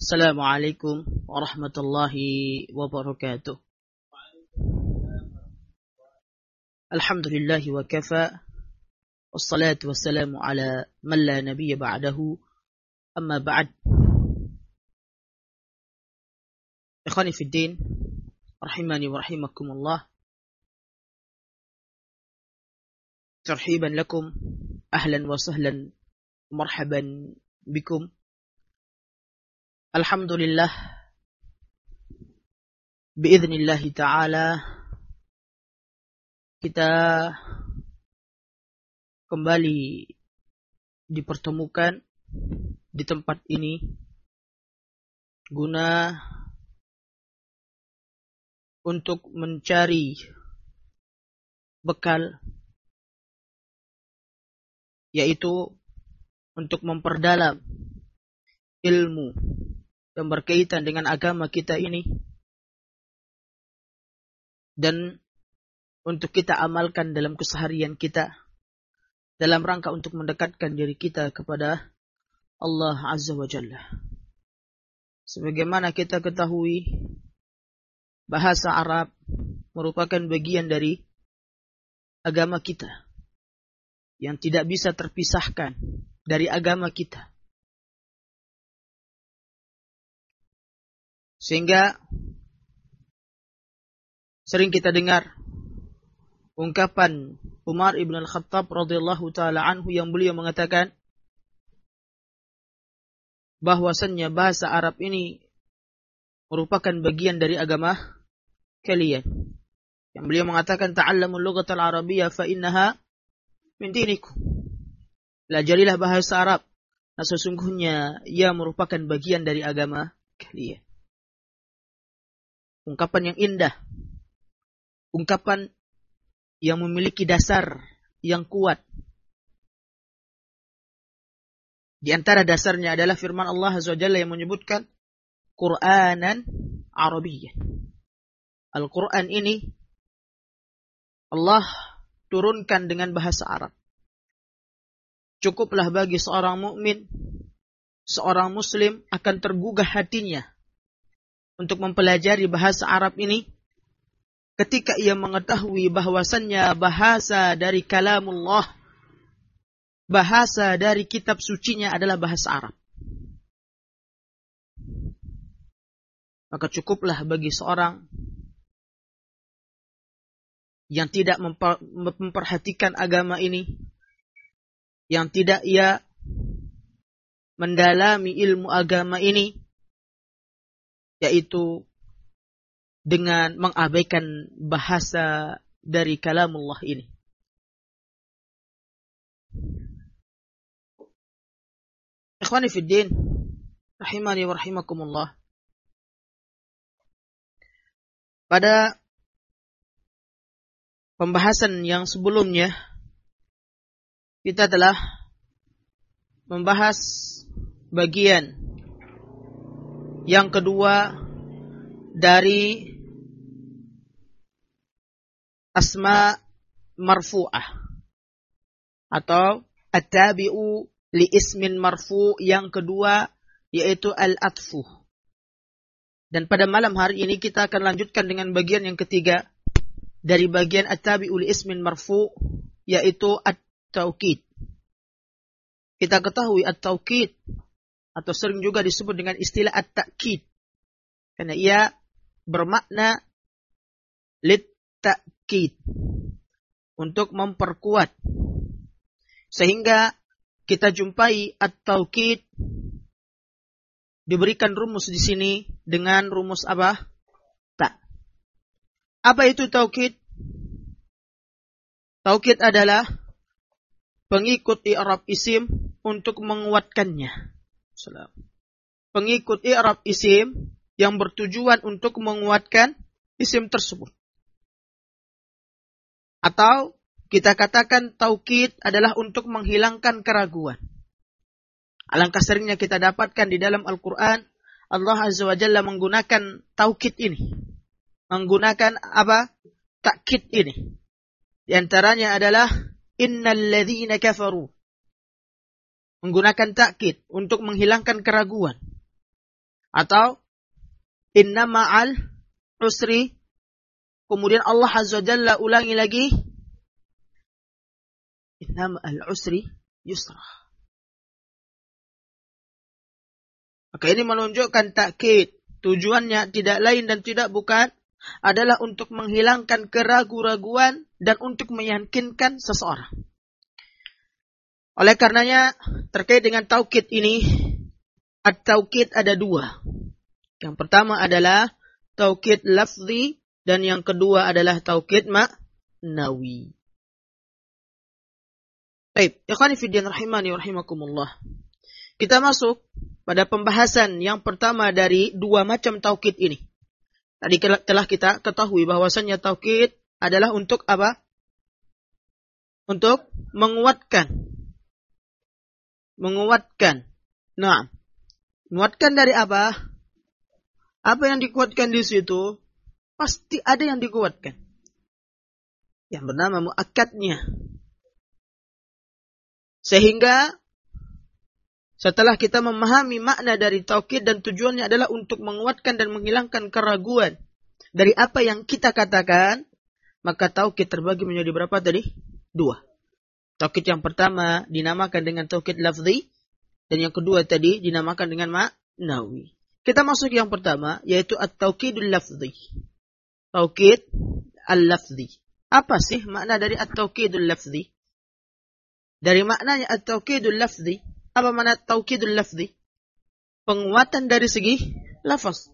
Assalamualaikum warahmatullahi wabarakatuh. Alhamdulillahi wa kafa. Wassalatu wassalamu ala man la nabiyya ba'dahu. Amma ba'd. Ikhwani fid din, rahimani wa rahimakumullah. Tarhiban lakum, ahlan wa sahlan, marhaban bikum. Alhamdulillah, biidhnillahi ta'ala, kita kembali dipertemukan di tempat ini guna untuk mencari bekal, yaitu untuk memperdalam ilmu yang berkaitan dengan agama kita ini, dan untuk kita amalkan dalam keseharian kita, dalam rangka untuk mendekatkan diri kita kepada Allah Azza wa Jalla. Sebagaimana kita ketahui, bahasa Arab merupakan bagian dari agama kita yang tidak bisa terpisahkan dari agama kita. Sehingga sering kita dengar ungkapan Umar ibn al-Khattab radhiyallahu ta'ala anhu yang beliau mengatakan bahwasannya bahasa Arab ini merupakan bagian dari agama kalian. Yang beliau mengatakan ta'allamul lughatal arabiyyah fa innaha min dinikum. Pelajarilah bahasa Arab, nah sesungguhnya ia merupakan bagian dari agama kalian. Ungkapan yang indah, ungkapan yang memiliki dasar yang kuat. Di antara dasarnya adalah firman Allah Azza wa Jalla yang menyebutkan Qur'anan Arabiyyan. Al-Quran ini Allah turunkan dengan bahasa Arab. Cukuplah bagi seorang mukmin, seorang muslim akan tergugah hatinya untuk mempelajari bahasa Arab ini ketika ia mengetahui bahwasannya bahasa dari kalamullah, bahasa dari kitab sucinya adalah bahasa Arab. Maka cukuplah bagi seorang yang tidak memperhatikan agama ini, yang tidak ia mendalami ilmu agama ini, yaitu dengan mengabaikan bahasa dari kalamullah ini. Ikhwani fid din, rahimani wa rahimakumullah. Pada pembahasan yang sebelumnya, kita telah membahas bagian yang kedua dari asma marfu'ah atau at-tabi'u li ismin marfu', yang kedua yaitu al-atfu. Dan pada malam hari ini kita akan lanjutkan dengan bagian yang ketiga dari bagian at-tabi'u li ismin marfu', yaitu at-taukid. Kita ketahui at-taukid atau sering juga disebut dengan istilah at-ta'kid, karena ia bermakna lit-ta'kid, untuk memperkuat. Sehingga kita jumpai at-taukid diberikan rumus di sini dengan rumus apa? Ta. Apa itu taukid? Taukid adalah pengikut i'rab isim untuk menguatkannya. Pengikut i'rab isim yang bertujuan untuk menguatkan isim tersebut. Atau kita katakan taukid adalah untuk menghilangkan keraguan. Alangkah seringnya kita dapatkan di dalam Al-Quran, Allah Azza wa Jalla menggunakan taukid ini. Menggunakan apa? Takkid ini. Di antaranya adalah innal ladzina kafaru. Menggunakan takkid untuk menghilangkan keraguan. Atau inna ma'al usri, kemudian Allah Azza wa Jalla ulangi lagi, inna ma'al usri yusra. Maka ini menunjukkan takkid. Tujuannya tidak lain dan tidak bukan adalah untuk menghilangkan keraguan-raguan dan untuk meyakinkan seseorang. Oleh karenanya, terkait dengan taukid ini, at-taukid ada dua. Yang pertama adalah taukid lafzi dan yang kedua adalah taukid ma'nawi. Baik, ikhwani fiddin rahimani wa rahimakumullah. Kita masuk pada pembahasan yang pertama dari dua macam taukid ini. Tadi telah kita ketahui bahwasannya taukid adalah untuk apa? Untuk menguatkan. Menguatkan. Nah, menguatkan dari apa? Apa yang dikuatkan di situ? Pasti ada yang dikuatkan. Yang bernama muakkadnya. Sehingga setelah kita memahami makna dari taukid dan tujuannya adalah untuk menguatkan dan menghilangkan keraguan dari apa yang kita katakan, maka taukid terbagi menjadi berapa tadi? Dua. Taukid yang pertama dinamakan dengan taukid lafzi, dan yang kedua tadi dinamakan dengan ma'nawi. Kita masuk yang pertama, yaitu at-taukidul lafzi. Taukid al-lafzi. Apa sih makna dari at-taukidul lafzi? Dari maknanya at-taukidul lafzi, apa makna taukidul lafzi? Penguatan dari segi lafaz.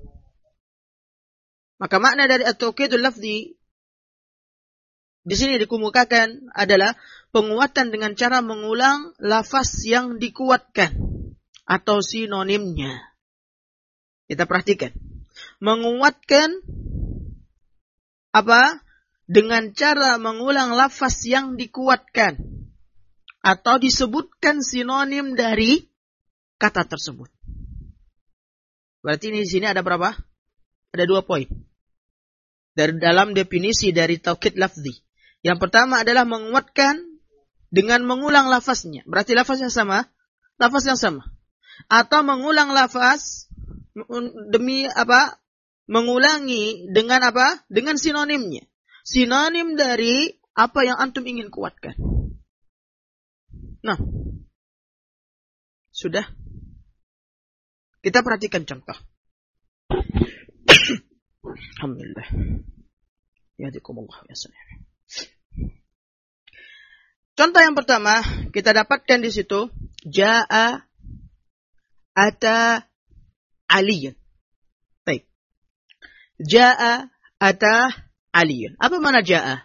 Maka makna dari at-taukidul lafzi di sini dikemukakan adalah penguatan dengan cara mengulang lafaz yang dikuatkan atau sinonimnya. Kita perhatikan. Menguatkan apa? Dengan cara mengulang lafaz yang dikuatkan atau disebutkan sinonim dari kata tersebut. Berarti ini di sini ada berapa? Ada 2 poin. Dari dalam definisi dari taukid lafzi. Yang pertama adalah menguatkan dengan mengulang lafaznya. Berarti lafaz yang sama, lafaz yang sama. Atau mengulang lafaz demi apa? Mengulangi dengan apa? Dengan sinonimnya. Sinonim dari apa yang antum ingin kuatkan. Nah, sudah. Kita perhatikan contoh. Alhamdulillah. Yahdikumullah ya salih. Contoh yang pertama kita dapatkan di situ jaa ata aliyun. Baik. Jaa ata aliyun. Apa makna jaa?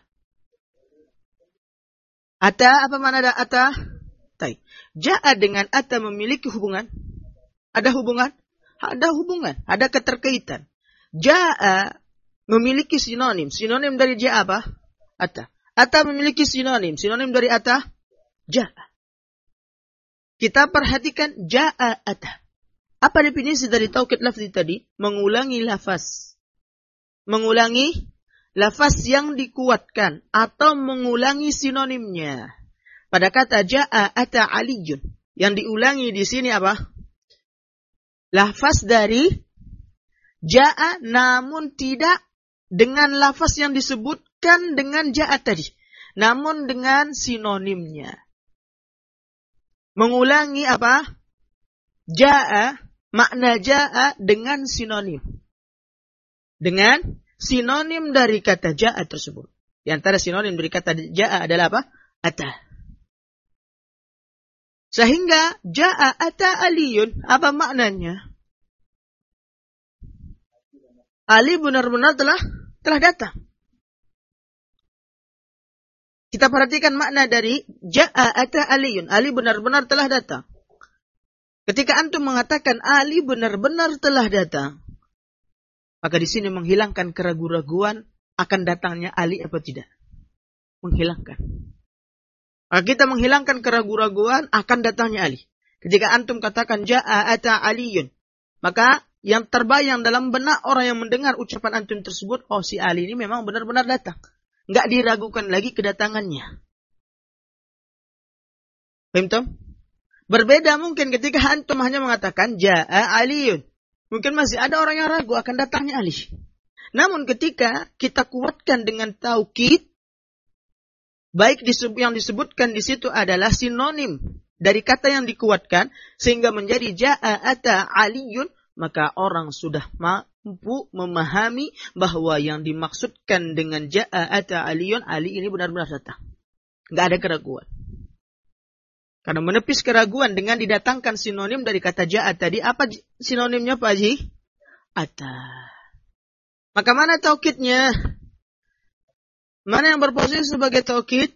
Ata apa makna ata? Baik. Jaa dengan ata memiliki hubungan? Ada hubungan? Ada hubungan, ada keterkaitan. Jaa memiliki sinonim. Sinonim dari jaa apa? Ata. Ata memiliki sinonim. Sinonim dari ata? Jaa. Kita perhatikan jaa ata. Apa definisi dari taukid lafzi tadi? Mengulangi lafaz. Mengulangi lafaz yang dikuatkan atau mengulangi sinonimnya. Pada kata jaa ata aliyun, yang diulangi di sini apa? Lafaz dari jaa namun tidak dengan lafaz yang disebutkan dengan jaa tadi, namun dengan sinonimnya. Mengulangi apa? Jaa, makna jaa dengan sinonim. Dengan sinonim dari kata jaa tersebut. Di antara sinonim dari kata jaa adalah apa? Ata. Sehingga jaa ata aliyun, apa maknanya? Ali benar-benar telah datang. Kita perhatikan makna dari jaa ata aliyun. Ali benar-benar telah datang. Ketika antum mengatakan Ali benar-benar telah datang, maka di sini menghilangkan keraguan-raguan akan datangnya Ali apa tidak? Menghilangkan. Maka kita menghilangkan keraguan-raguan akan datangnya Ali. Ketika antum katakan jaa ata aliyun, maka yang terbayang dalam benak orang yang mendengar ucapan antum tersebut, oh si Ali ini memang benar-benar datang. Enggak diragukan lagi kedatangannya. Paham? Berbeda mungkin ketika antum hanya mengatakan jaa aliyun. Mungkin masih ada orang yang ragu akan datangnya alif. Namun ketika kita kuatkan dengan taukid, baik yang disebutkan di situ adalah sinonim dari kata yang dikuatkan, sehingga menjadi ja'a ata aliyun, maka orang sudah mampu memahami bahwa yang dimaksudkan dengan ja'a ata aliyun, Ali ini benar-benar datang. Nggak ada keraguan. Karena menepis keraguan dengan didatangkan sinonim dari kata ja'a tadi. Apa sinonimnya Pak Haji? Ata. Maka mana taukidnya? Mana yang berposisi sebagai taukid?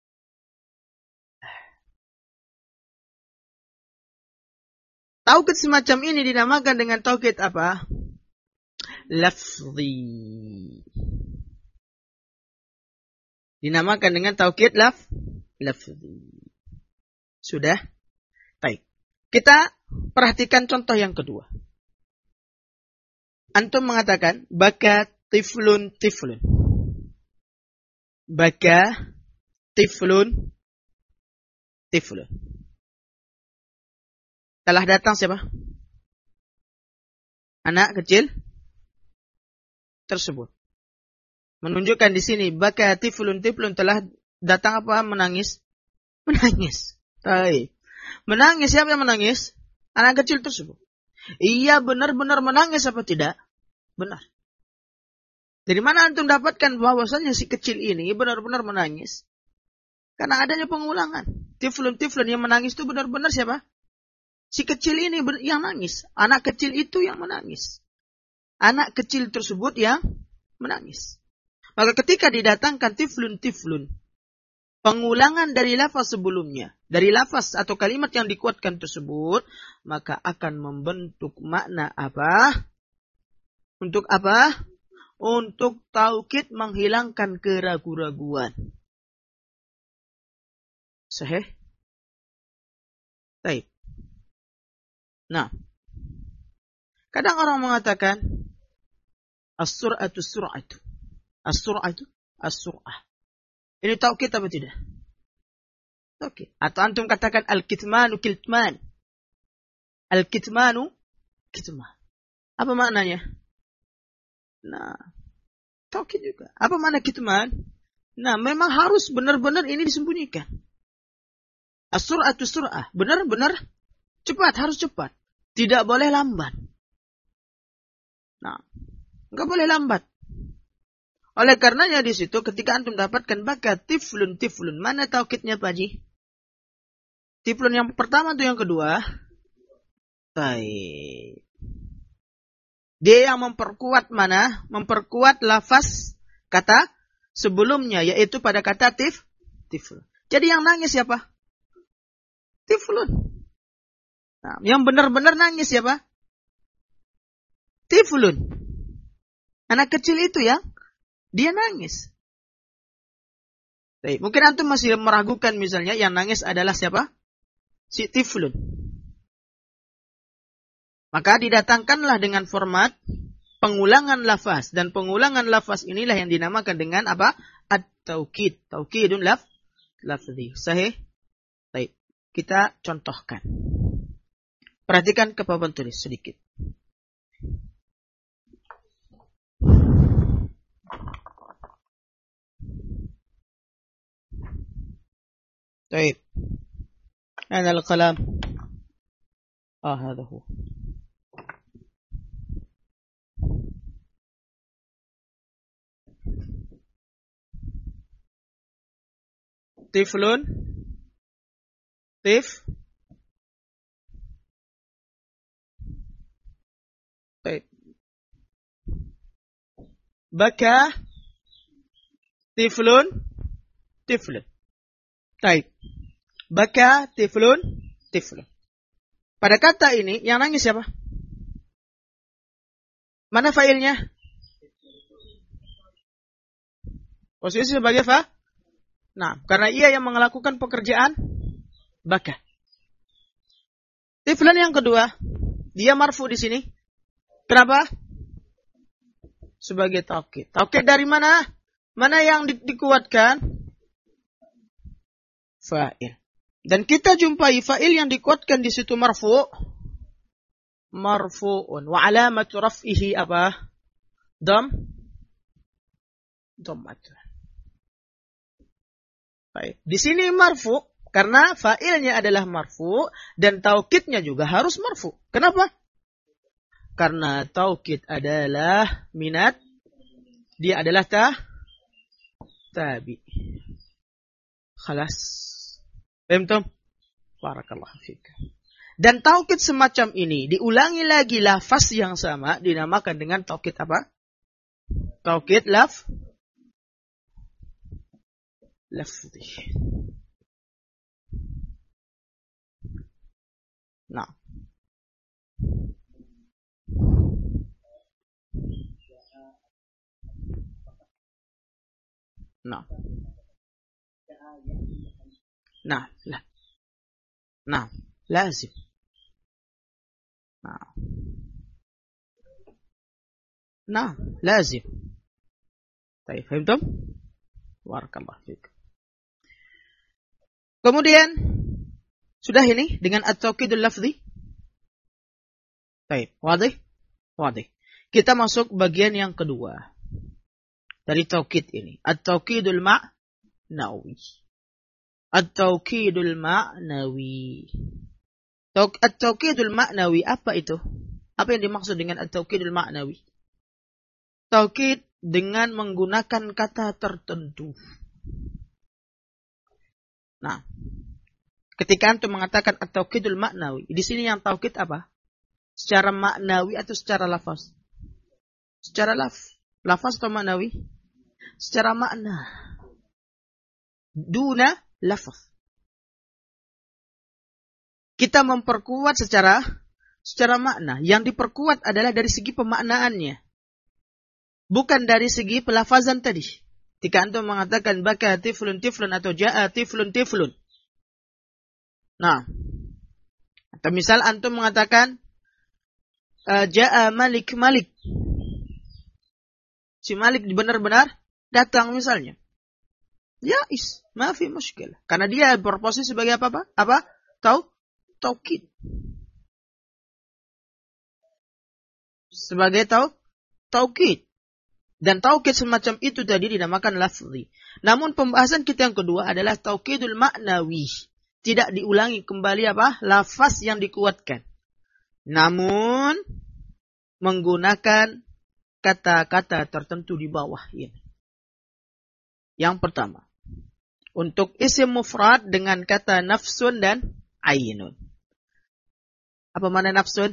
Taukid semacam ini dinamakan dengan taukid apa? Lafzi. Dinamakan dengan taukid lafzi. Sudah? Baik. Kita perhatikan contoh yang kedua. Antum mengatakan baka tiflun. Baka tiflun. Telah datang siapa? Anak kecil tersebut. Menunjukkan di sini baka tiflun telah datang apa? Menangis. Baik. Menangis, siapa yang menangis? Anak kecil tersebut. Ia benar-benar menangis apa tidak? Benar. Dari mana antum dapatkan bahwasanya si kecil ini benar-benar menangis? Karena adanya pengulangan. Tiflun yang menangis itu benar-benar siapa? Si kecil ini yang nangis. Anak kecil itu yang menangis. Anak kecil tersebut yang menangis. Maka ketika didatangkan tiflun, pengulangan dari lafaz sebelumnya, dari lafaz atau kalimat yang dikuatkan tersebut, maka akan membentuk makna apa? Untuk apa? Untuk taukid menghilangkan keraguan-raguan. Sahih? Baik. Nah, kadang orang mengatakan as-sur'atu sur'atu. As-sur'atu as-sur'ah. Ini taukid apa tidak? Taukid. Atau antum katakan al-kitmanu kitman. Al-kitmanu kitman. Apa maknanya? Nah, taukid juga. Apa makna kitman? Nah, memang harus benar-benar ini disembunyikan. As-sur'atu sur'ah. Benar-benar cepat, harus cepat. Tidak boleh lambat. Nah, enggak boleh lambat. Oleh karenanya di situ ketika antum dapatkan baka tiflun, mana taukidnya Pak Haji? Tiflun yang pertama atau yang kedua? Baik. Dia yang memperkuat mana? Memperkuat lafaz kata sebelumnya, yaitu pada kata tiflun. Jadi yang nangis siapa? Tiflun. Nah, yang benar-benar nangis siapa? Tiflun. Anak kecil itu yang dia nangis. Baik, mungkin antum masih meragukan misalnya yang nangis adalah siapa? Si tiflun. Maka didatangkanlah dengan format pengulangan lafaz. Dan pengulangan lafaz inilah yang dinamakan dengan apa? At-taukid. Taukidun lafzi. Sahih? Baik, kita contohkan. Perhatikan ke papan tulis sedikit. طيب أين القلم هذا هو طفل طيب بكى طفل طيب baka tiflun. Pada kata ini yang nangis siapa? Mana failnya? Posisi sebagai Nah, karena ia yang melakukan pekerjaan baka. Tiflun yang kedua, dia marfu di sini. Kenapa? Sebagai taukid. Taukid dari mana? Mana yang dikuatkan? Fa'il. Dan kita jumpai fa'il yang dikuatkan di situ marfu. marfu'un. Wa alamatu raf'ihi apa? Dhammatun. Baik. Di sini marfu karena fa'ilnya adalah marfu dan taukidnya juga harus marfu. Kenapa? Karena taukid adalah minat, dia adalah tabi. Khalas. Paham tum? Barakallahu fiik. Dan taukid semacam ini diulangi lagi lafaz yang sama dinamakan dengan taukid apa? Taukid lafzi. Nah. Nah. Nah, lah. Nah, lazim. Nah. Nah, lazim. Baik, fahimtum? Barakallahu fiik. Kemudian sudah ini dengan at-taukidul lafzi. Baik, wadih? Wadih. Kita masuk bagian yang kedua dari taukid ini. At-taukidul ma'nawi. At-taukidul ma'nawi. At-taukidul ma'nawi apa itu? Apa yang dimaksud dengan at-taukidul ma'nawi? Taukid dengan menggunakan kata tertentu. Nah, ketika antum mengatakan at-taukidul ma'nawi, di sini yang taukid apa? Secara maknawi atau secara lafaz? Secara lafaz atau maknawi? Secara makna. Duna lafaz. Kita memperkuat secara makna. Yang diperkuat adalah dari segi pemaknaannya. Bukan dari segi pelafazan tadi. Jika antum mengatakan baka tiflun tiflun atau ja'a tiflun tiflun. Nah. Atau misal antum mengatakan ja'a malik malik. Si Malik benar-benar datang misalnya. Ya'is, maafi muskil. Karena dia berposisi sebagai apa? Apa? Taukid. Sebagai taukid. Dan taukid semacam itu tadi dinamakan lafzi. Namun pembahasan kita yang kedua adalah taukidul ma'nawi. Tidak diulangi kembali apa? Lafaz yang dikuatkan. Namun menggunakan kata-kata tertentu di bawah ini. Yang pertama, untuk isim mufrad dengan kata nafsun dan ainun. Apa makna nafsun?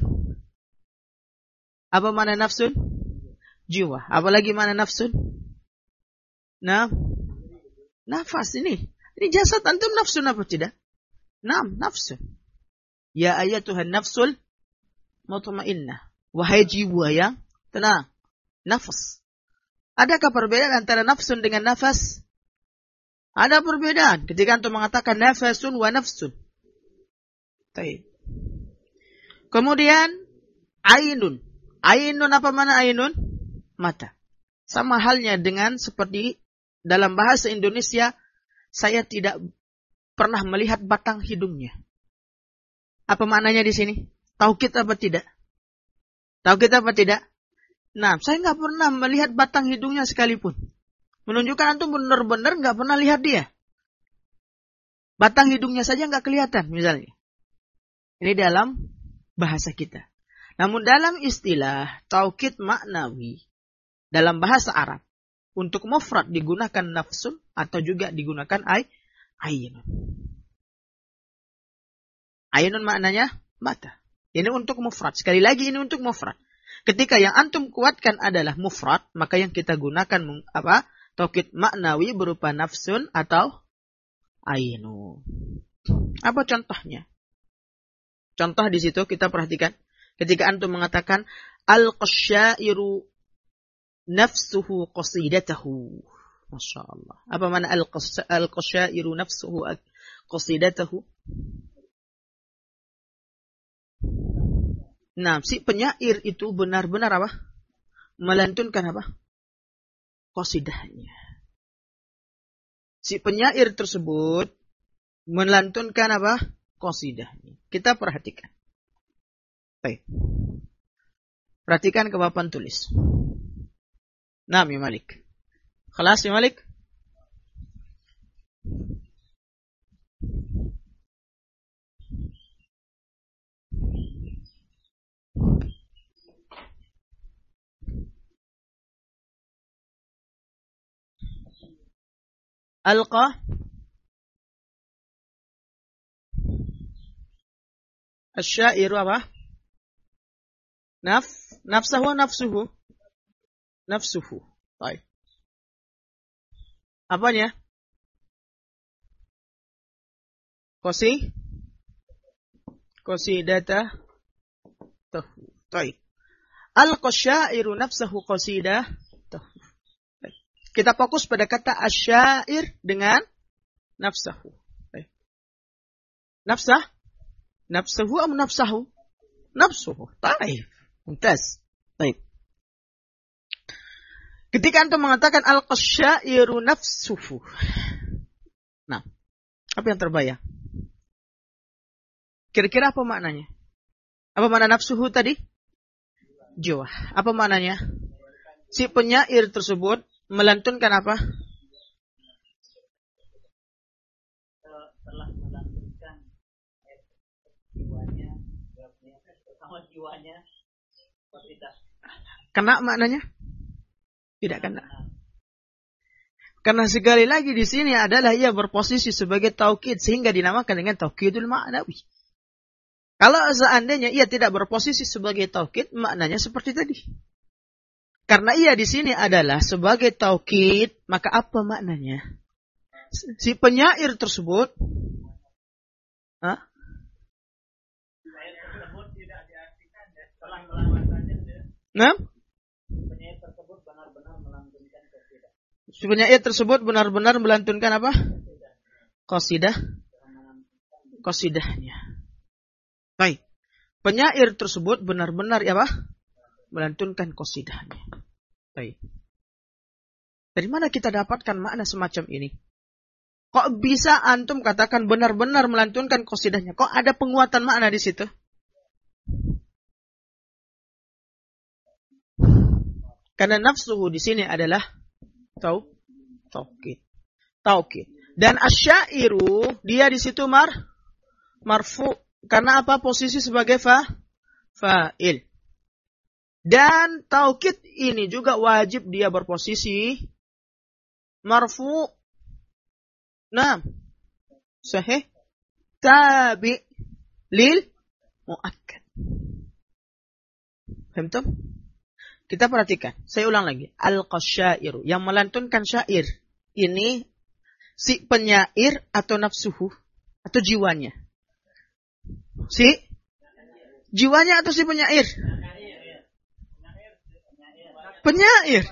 Apa makna nafsun? Jiwa. Apalagi makna nafsun? Nah, nafas ini. Ini jasad antum nafsun apa tidak? Naam, nafsun. Ya ayatuhan nafsul mutmainnah. Wahai jiwa yang tenang. Nafas. Adakah perbedaan antara nafsun dengan nafas? Ada perbedaan. Ketika antum mengatakan nafasun wa nafsun. Baik. Kemudian ainun. Ainun apa mana ainun? Mata. Sama halnya dengan seperti dalam bahasa Indonesia, saya tidak pernah melihat batang hidungnya. Apa maknanya di sini? Taukid apa tidak? Taukid apa tidak? Nah, saya nggak pernah melihat batang hidungnya sekalipun. Menunjukkan antum benar-benar nggak pernah lihat dia. Batang hidungnya saja nggak kelihatan misalnya. Ini dalam bahasa kita. Namun dalam istilah taukid maknawi, dalam bahasa Arab, untuk mufrad digunakan nafsun atau juga digunakan ainun. Ainun maknanya mata. Ini untuk mufrad. Sekali lagi ini untuk mufrad. Ketika yang antum kuatkan adalah mufrad, maka yang kita gunakan apa? Taukid maknawi berupa nafsun atau ainun. Apa contohnya? Contoh di situ kita perhatikan. Ketika antum mengatakan al-qasyairu nafsuhu qasidatahu. Masya Allah. Apa makna al-qasyairu nafsuhu qasidatahu? Nah, si penyair itu benar-benar apa? Melantunkan apa? Qasidahnya. Si penyair tersebut melantunkan apa? Qasidahnya. Kita perhatikan. Baik. Perhatikan ke papan tulis. Naam ya Malik. Khalas ya Malik? Alqa asyairu apa? Nafsahu nafsuhu. Nafsuhu. Baik. Apanya? Qasidata tahu. Baik. Alqa syairu nafsahu qasidah tahu. Kita fokus pada kata asyair dengan nafsahu. Baik. Nafsahu atau nafsahu? Nafsuhu. Baik. Mumtaz. Baik. Ketika antum mengatakan al-qasyairu nafsuhu. Nah, apa yang terbayang? Kira-kira apa maknanya? Apa makna nafsuhu tadi? Jiwa. Apa maknanya? Si penyair tersebut melantunkan apa? Telah melantunkan jiwanya, bersama jiwanya tidak. Kena maknanya? Tidak kena. Karena sekali lagi di sini adalah ia berposisi sebagai taukid sehingga dinamakan dengan taukidul ma'nawi. Kalau seandainya ia tidak berposisi sebagai taukid, maknanya seperti tadi. Karena ia di sini adalah sebagai taukid, maka apa maknanya? Si penyair tersebut, Penyair tersebut benar-benar melantunkan qasidah. Si penyair tersebut benar-benar melantunkan apa? Qasidahnya. Baik. Penyair tersebut benar-benar apa? Melantunkan qasidahnya. Baik. Dari mana kita dapatkan makna semacam ini? Kok bisa antum katakan benar-benar melantunkan qasidahnya? Kok ada penguatan makna di situ? Karena nafsuhu di sini adalah taukid. Dan asyairu dia di situ marfu. Karena apa? Posisi sebagai fa'il. Dan taukid ini juga wajib dia berposisi marfu. Nah, sahih tabi lil muakkad. Paham? Kita perhatikan. Saya ulang lagi. Al-qasyairu. Yang melantunkan syair. Ini si penyair atau nafsuhu. Atau jiwanya. Si jiwanya atau si penyair? Penyair.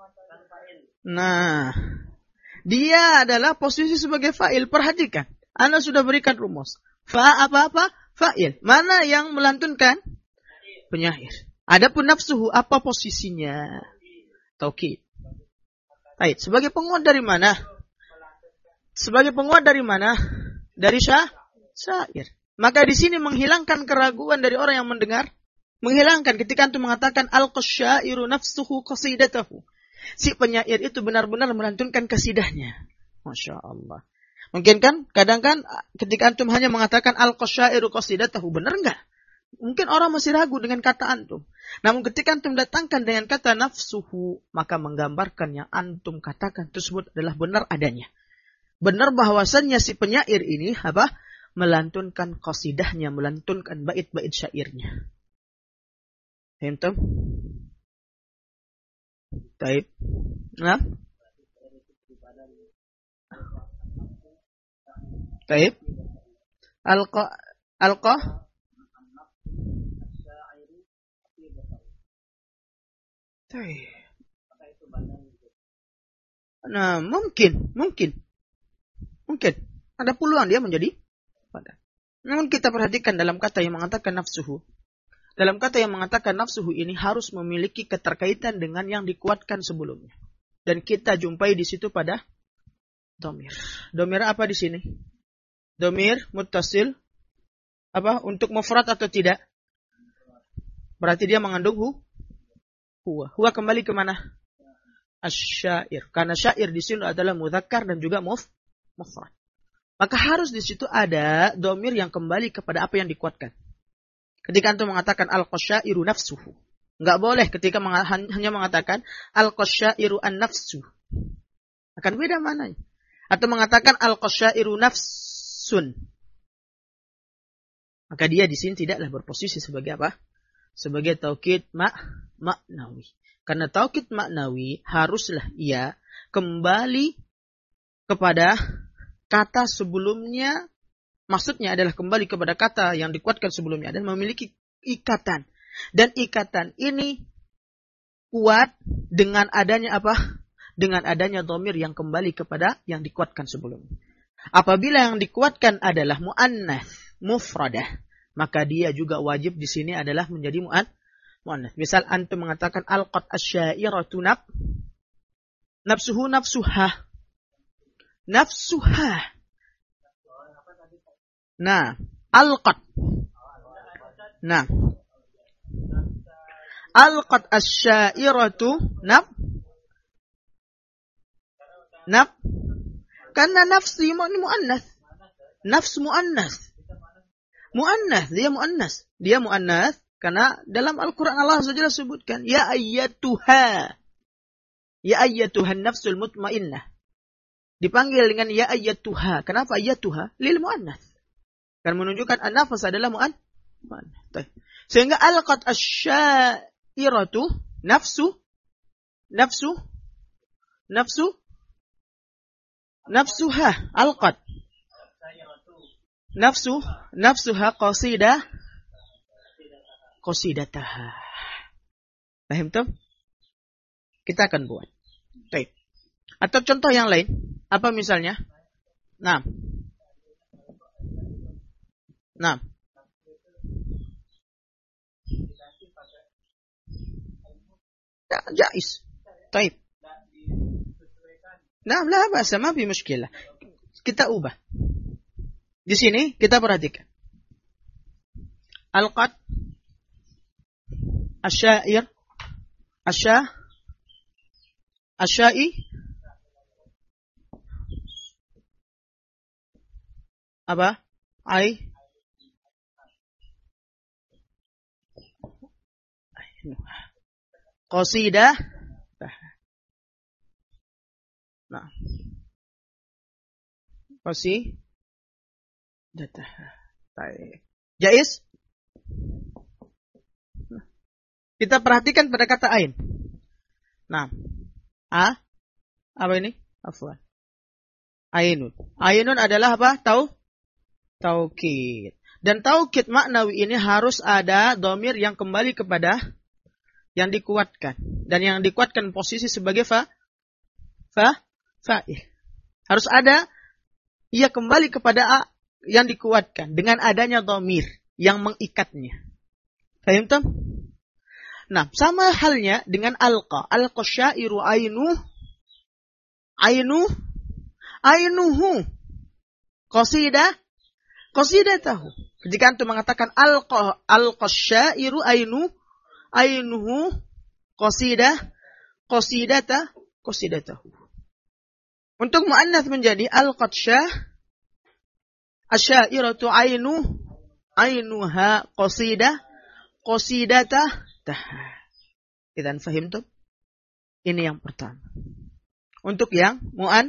Nah. Dia adalah posisi sebagai fa'il. Perhatikan. Anda sudah berikan rumus. Apa-apa? Fa'il. Mana yang melantunkan? Penyair. Adapun nafsuhu, apa posisinya? Taukid. Baik, sebagai penguat dari mana? Sebagai penguat dari mana? Dari syair. Maka di sini menghilangkan keraguan dari orang yang mendengar. Menghilangkan ketika antum mengatakan al-qasyairu nafsuhu qasidatahu. Si penyair itu benar-benar melantunkan kasidahnya. Masya Allah. Mungkin kan, kadang kan ketika antum hanya mengatakan al-qasyairu qasidatahu, benar enggak? Mungkin orang masih ragu dengan kata antum. Namun ketika antum datangkan dengan kata nafsuhu, maka menggambarkan yang antum katakan tersebut adalah benar adanya. Benar bahwasannya si penyair ini apa? Melantunkan qasidahnya, melantunkan bait-bait syairnya. Paham? Baik. Nah. Baik. Alqa Nah, mungkin. Ada peluang dia menjadi padan. Namun kita perhatikan dalam kata yang mengatakan nafsuhu. Dalam kata yang mengatakan nafsuhu ini harus memiliki keterkaitan dengan yang dikuatkan sebelumnya. Dan kita jumpai di situ pada domir. Domir apa di sini? Domir muttasil. Apa? Untuk mufrad atau tidak? Berarti dia mengandung huwa. Huwa kembali ke mana? Asyair. Karena syair di sini adalah mudzakkar dan juga mufrad. Maka harus di situ ada dhamir yang kembali kepada apa yang dikuatkan. Ketika antum mengatakan al-qasyairu nafsuhu, enggak boleh ketika hanya mengatakan al-qasyairu an-nafsu. Akan beda maknanya. Atau mengatakan al-qasyairu nafsun. Maka dia di sini tidaklah berposisi sebagai apa? Sebagai taukid maknawi. Karena taukid maknawi haruslah ia kembali kepada kata sebelumnya, maksudnya adalah kembali kepada kata yang dikuatkan sebelumnya dan memiliki ikatan. Dan ikatan ini kuat dengan adanya apa? Dengan adanya dhamir yang kembali kepada yang dikuatkan sebelumnya. Apabila yang dikuatkan adalah mu'annats, mufradah, maka dia juga wajib di sini adalah menjadi mu'annats. Misal antum mengatakan alqat asyairatu nafsuhu nafsuha. Nafsuha. Nah, alqat. Nah, alqat asyairatu karena nafsi muannas. Nafs muannas. Dia muannas karena dalam Al-Qur'an Allah SWT sebutkan ya ayyatuhan nafsul mutmainnah. Dipanggil dengan ya ayyatuha. Kenapa ayyatuha? Lil muannas. Kan menunjukkan an-nafs adalah muannas. Sehingga alqat asyairatu nafsuha alqat. Nafsuha qasidataha. Paham tuh? Kita akan buat. Baik. Atau contoh yang lain, apa misalnya? Nah. Jais. Baik. Nah, la ba'sa, ma fi mushkilah. Kita ubah. Di sini kita perhatikan. Alqat asyair asyai apa? Qasidah. Nah. Qasidah. Baik. Jais? Nah. Kita perhatikan pada kata ain. Nah. Apa ini? Afwan. Ainun. Ainun adalah apa? Taukid. Dan taukid maknawi ini harus ada dhamir yang kembali kepada yang dikuatkan. Dan yang dikuatkan posisi sebagai fa'il. Harus ada ia kembali kepada yang dikuatkan dengan adanya dhamir yang mengikatnya. Paham tak? Nah, sama halnya dengan alqa. Alqa syairu ainuhu qasidatahu. Ketika antum mengatakan alqa syairu ainuhu qasidatahu. Untuk muannats menjadi alqat asyairatu ainuha qasidataha. Idzan fahimtum? Ini yang pertama. Untuk yang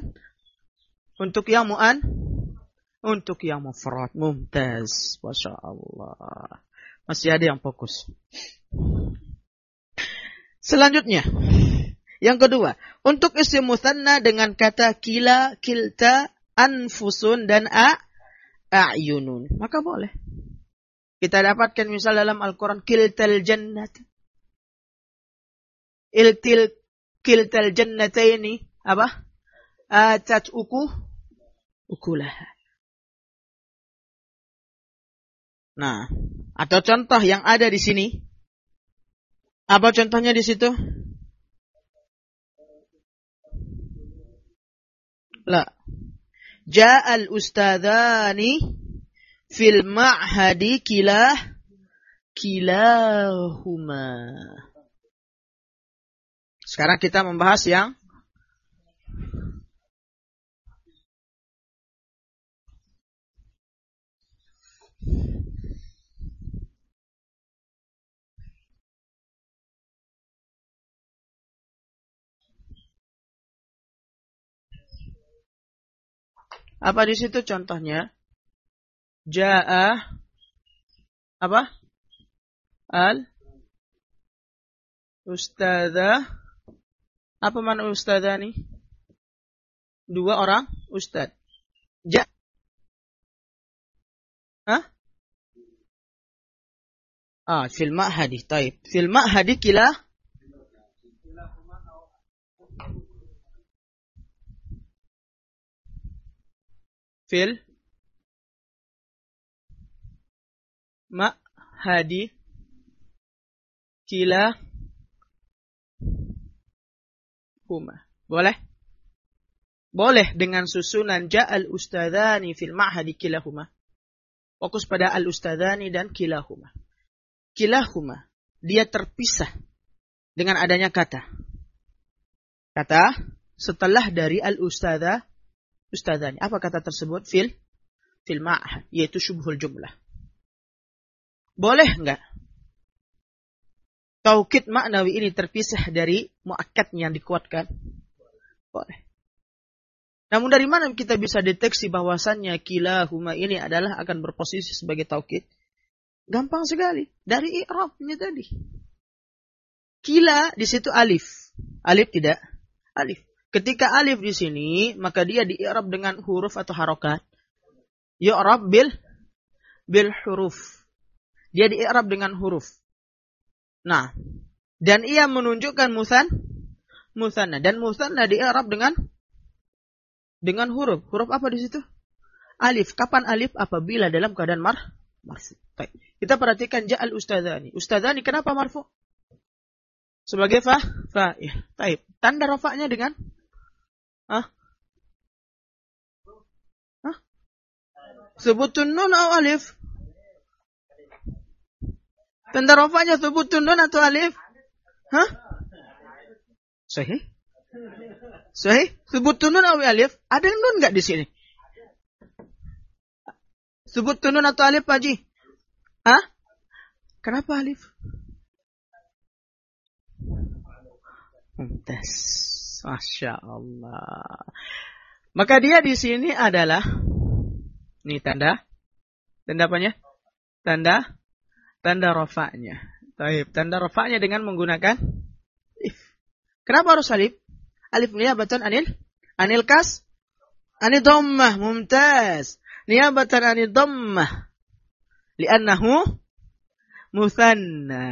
mufrad. Mumtaz. Masya Allah. Masih ada yang fokus. Selanjutnya. Yang kedua. Untuk isim mutsanna dengan kata kila, kilta, anfusun, dan a'yunun. Maka boleh. Kita dapatkan misal dalam Al-Quran. Kiltal jannat. Kiltal jannataini. Apa? Atat ukulaha. Nah, atau contoh yang ada di sini. Apa contohnya di situ? La. Ja'al ustadzani fil ma'hadi kilahuma. Sekarang kita membahas yang apa di situ contohnya? Ja'a apa? Al ustadzah. Apa mana ustadzah nih? Dua orang ustadz. Hah? Fil ma'hadi. Taib. Fil ma'hadi kila fil ma'hadi kila huma. Boleh? Boleh dengan susunan ja'al ustadzani fil ma'hadi kilahuma. Fokus pada al ustadzani dan kilahuma. Kilahuma, dia terpisah dengan adanya kata setelah dari al ustadzani. Apa kata tersebut? Fil ma'had, yaitu syubhul jumlah. Boleh enggak taukid maknawi ini terpisah dari muakkadnya yang dikuatkan? Boleh. Namun dari mana kita bisa deteksi bahwasannya kilahuma ini adalah akan berposisi sebagai taukid? Gampang sekali. Dari i'rabnya tadi. Kila di situ alif. Alif tidak? Alif. Ketika alif di sini, maka dia di i'rab dengan huruf atau harokat. Yu'rab bil huruf. Dia di i'rab dengan huruf. Nah, dan ia menunjukkan musanna. Dan musanna di i'rab dengan huruf. Huruf apa di situ? Alif. Kapan alif? Apabila dalam keadaan marfu. Baik. Kita perhatikan ja'al ustadzani. Ustadzani kenapa marfu? Sebagai fa'il. Baik. Tanda rafa'nya dengan Subutun nun atau alif? Tanda rafa'nya subutun nun atau alif? Sahih? Subutun nun atau alif? Ada nun enggak di sini? Subutun nun atau alif, Pak Haji? Kenapa alif? Mumtaz. Masya Allah. Maka dia di sini adalah ini tanda apanya? Tanda rafa'nya. Taib. Tanda rafa'nya dengan menggunakan alif. Kenapa harus alif? Alif niyabatan anil dhammah. Mumtaz. Niyabatan anil dhammah. Li'annahu muthanna.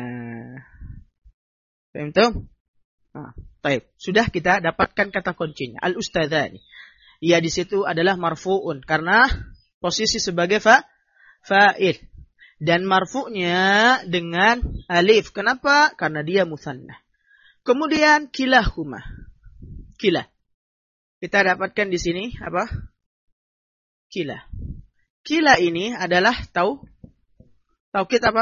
Paham tuh? Baik, sudah kita dapatkan kata kuncinya. Al-ustadzani. Ia di situ adalah marfu'un karena posisi sebagai fa'il. Dan marfu'nya dengan alif. Kenapa? Karena dia muthanna. Kemudian kilahuma. Kila. Kita dapatkan di sini apa? Kila. Kila ini adalah taukid apa?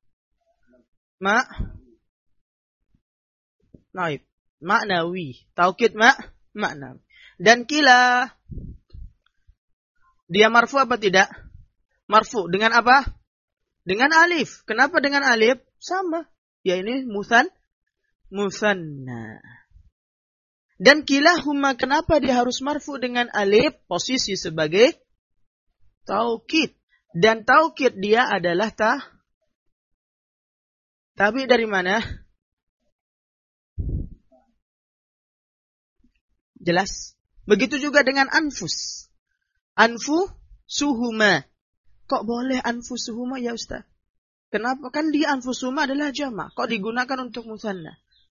Naib. Maknawi. Taukid maknawi. Dan kila. Dia marfu apa tidak? Marfu. Dengan apa? Dengan alif. Kenapa dengan alif? Sama. Ya ini musanna. Dan kilahuma kenapa dia harus marfu dengan alif? Posisi sebagai taukid. Dan taukid dia adalah tapi dari mana? Jelas. Begitu juga dengan anfus. Anfusuhuma. Kok boleh anfusuhuma ya Ustaz? Kenapa? Kan dia anfusuhuma adalah jamak. Kok digunakan untuk musanna?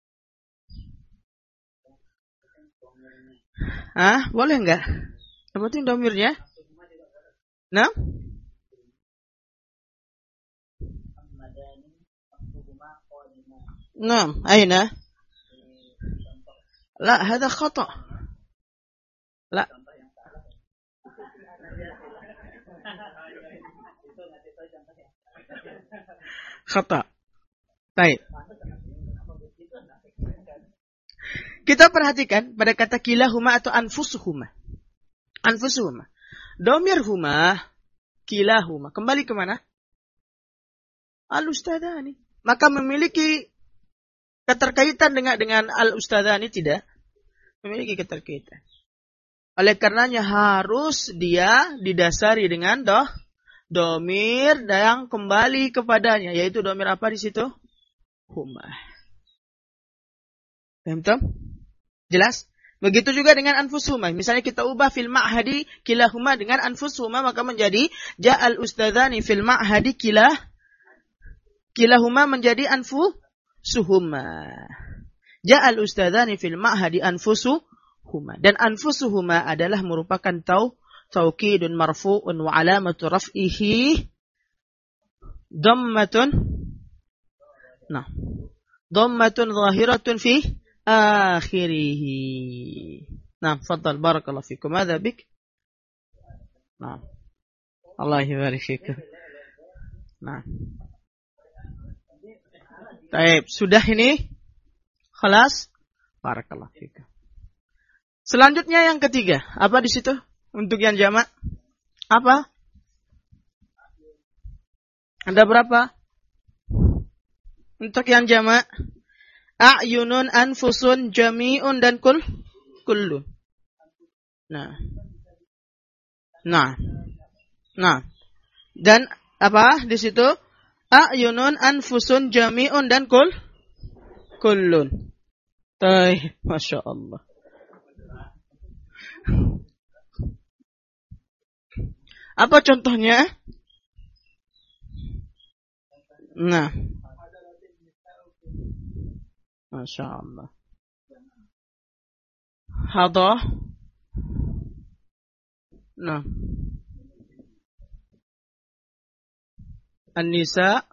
Boleh enggak? Yang penting domirnya. Nah? Nah, aina? La, hada khata'. La. Khata'. Baik. Kita perhatikan pada kata kilahuma atau anfusuhuma. Anfusuhuma. Domir huma, kilahuma. Kembali kemana? Al-ustadzani. Maka memiliki keterkaitan dengan al-ustadzani tidak? Memiliki keterkaitan. Oleh karenanya harus dia didasari dengan domir yang kembali kepadanya. Yaitu domir apa di situ? Huma. Paham? Jelas? Begitu juga dengan anfusuhuma. Misalnya kita ubah fil ma'hadi kilahuma dengan anfusuhuma, maka menjadi ja'al ustadzani fil ma'hadi kilahuma menjadi anfusuhuma. Ja'al ustadzani fil ma'hadi anfusuhuma. Dan anfusuhuma adalah merupakan taukidun marfu'un wa alamatu raf'ihi dhammatun. Nah, dhammatun zahiratun fi akhirihi. Nah, fadal barakallahu fikum. Madza bik? Nah. Allah yabarik fikum. Nah. Baik, sudah ini? Khalas? Barakallahu fikum. Selanjutnya yang ketiga, apa di situ? Untuk yang jamak? Apa? Ada berapa? Untuk yang jamak? A'yunun, anfusun, jami'un, dan kullun. Nah. Dan apa di situ? A'yunun, anfusun, jami'un, dan kullun. Masya Allah. Apa contohnya? Nah. Masya Allah. Hadah. Nah. An-nisa.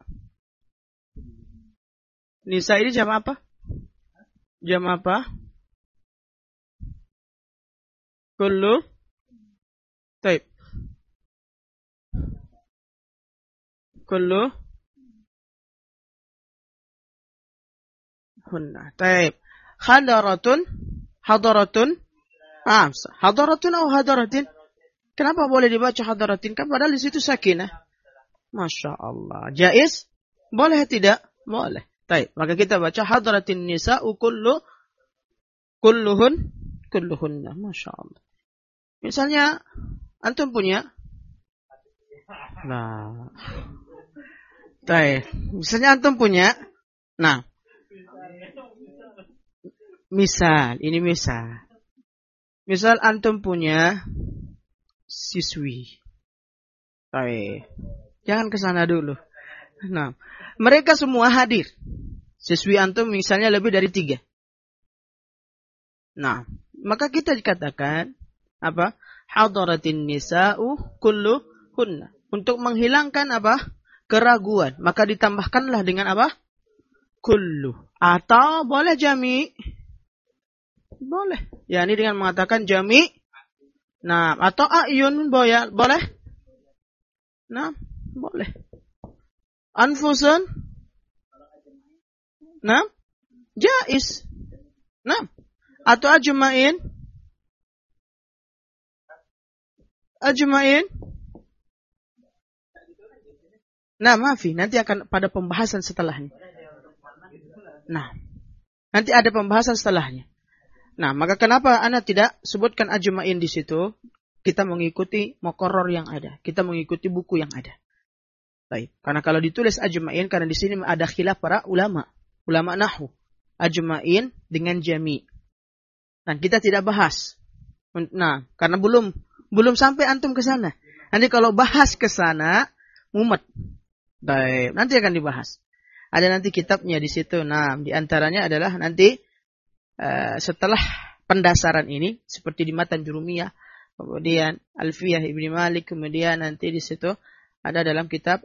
Nisa ini jam apa? Jam apa? Kullu. Taib. Kullu. Hunna. Taib. Hadaratun. Hadaratun atau hadaratin? Kenapa boleh dibaca hadaratin? Kan padahal di situ sakinah. Masya Allah. Jaiz? Boleh tidak? Boleh. Taib. Maka kita baca hadaratin nisa'u kulluhunna. Masya Allah. Misalnya, antum punya? Nah. Taib. Misalnya antum punya? Nah. Misal. Misal antum punya siswi. Taib. Jangan ke sana dulu. Nah, mereka semua hadir. Siswi antum misalnya lebih dari 3. Nah, maka kita dikatakan apa? Hadaratin nisa'u kulluhunna. Untuk menghilangkan apa? Keraguan. Maka ditambahkanlah dengan apa? Kullu. Atau boleh jami. Boleh. Ya, ini dengan mengatakan jami. Nah, atau a'yun boleh? Nah, boleh. Anfusun? Nah, jaiz. Nah, atau ajma'in? Ajma'in? Nah, maafi, nanti akan pada pembahasan setelahnya. Nah, nanti ada pembahasan setelahnya. Nah, maka kenapa ana tidak sebutkan ajma'in di situ? Kita mengikuti muqarrar yang ada. Kita mengikuti buku yang ada. Baik. Karena kalau ditulis ajma'in, karena di sini ada khilaf para ulama nahwu. Ajma'in dengan jami'. Nah, kita tidak bahas. Nah, karena belum sampai antum ke sana. Nanti kalau bahas ke sana, mumet. Baik, nanti akan dibahas. Ada nanti kitabnya di situ. Nah, di antaranya adalah nanti setelah pendasaran ini seperti di Matan Jurumiyah, kemudian Alfiyah Ibnu Malik, kemudian nanti di situ ada dalam kitab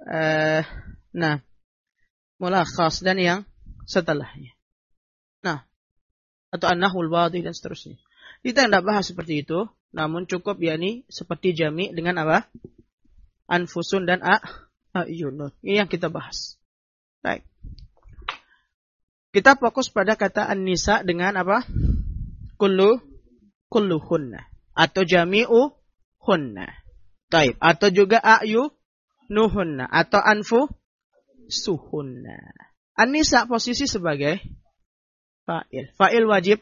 Mulakhas dan yang setelahnya. Nah, atau An-Nahwul Wadih dan seterusnya. Kita tidak bahas seperti itu, namun cukup yakni seperti jami' dengan apa? Anfusun dan a'yunun. Ini yang kita bahas. Baik. Kita fokus pada kata an-nisa dengan apa? kulluhunna atau jami'uhunna. Taib. Atau juga a'yunuhunna atau anfusuhunna. An-nisa posisi sebagai fa'il. Fa'il wajib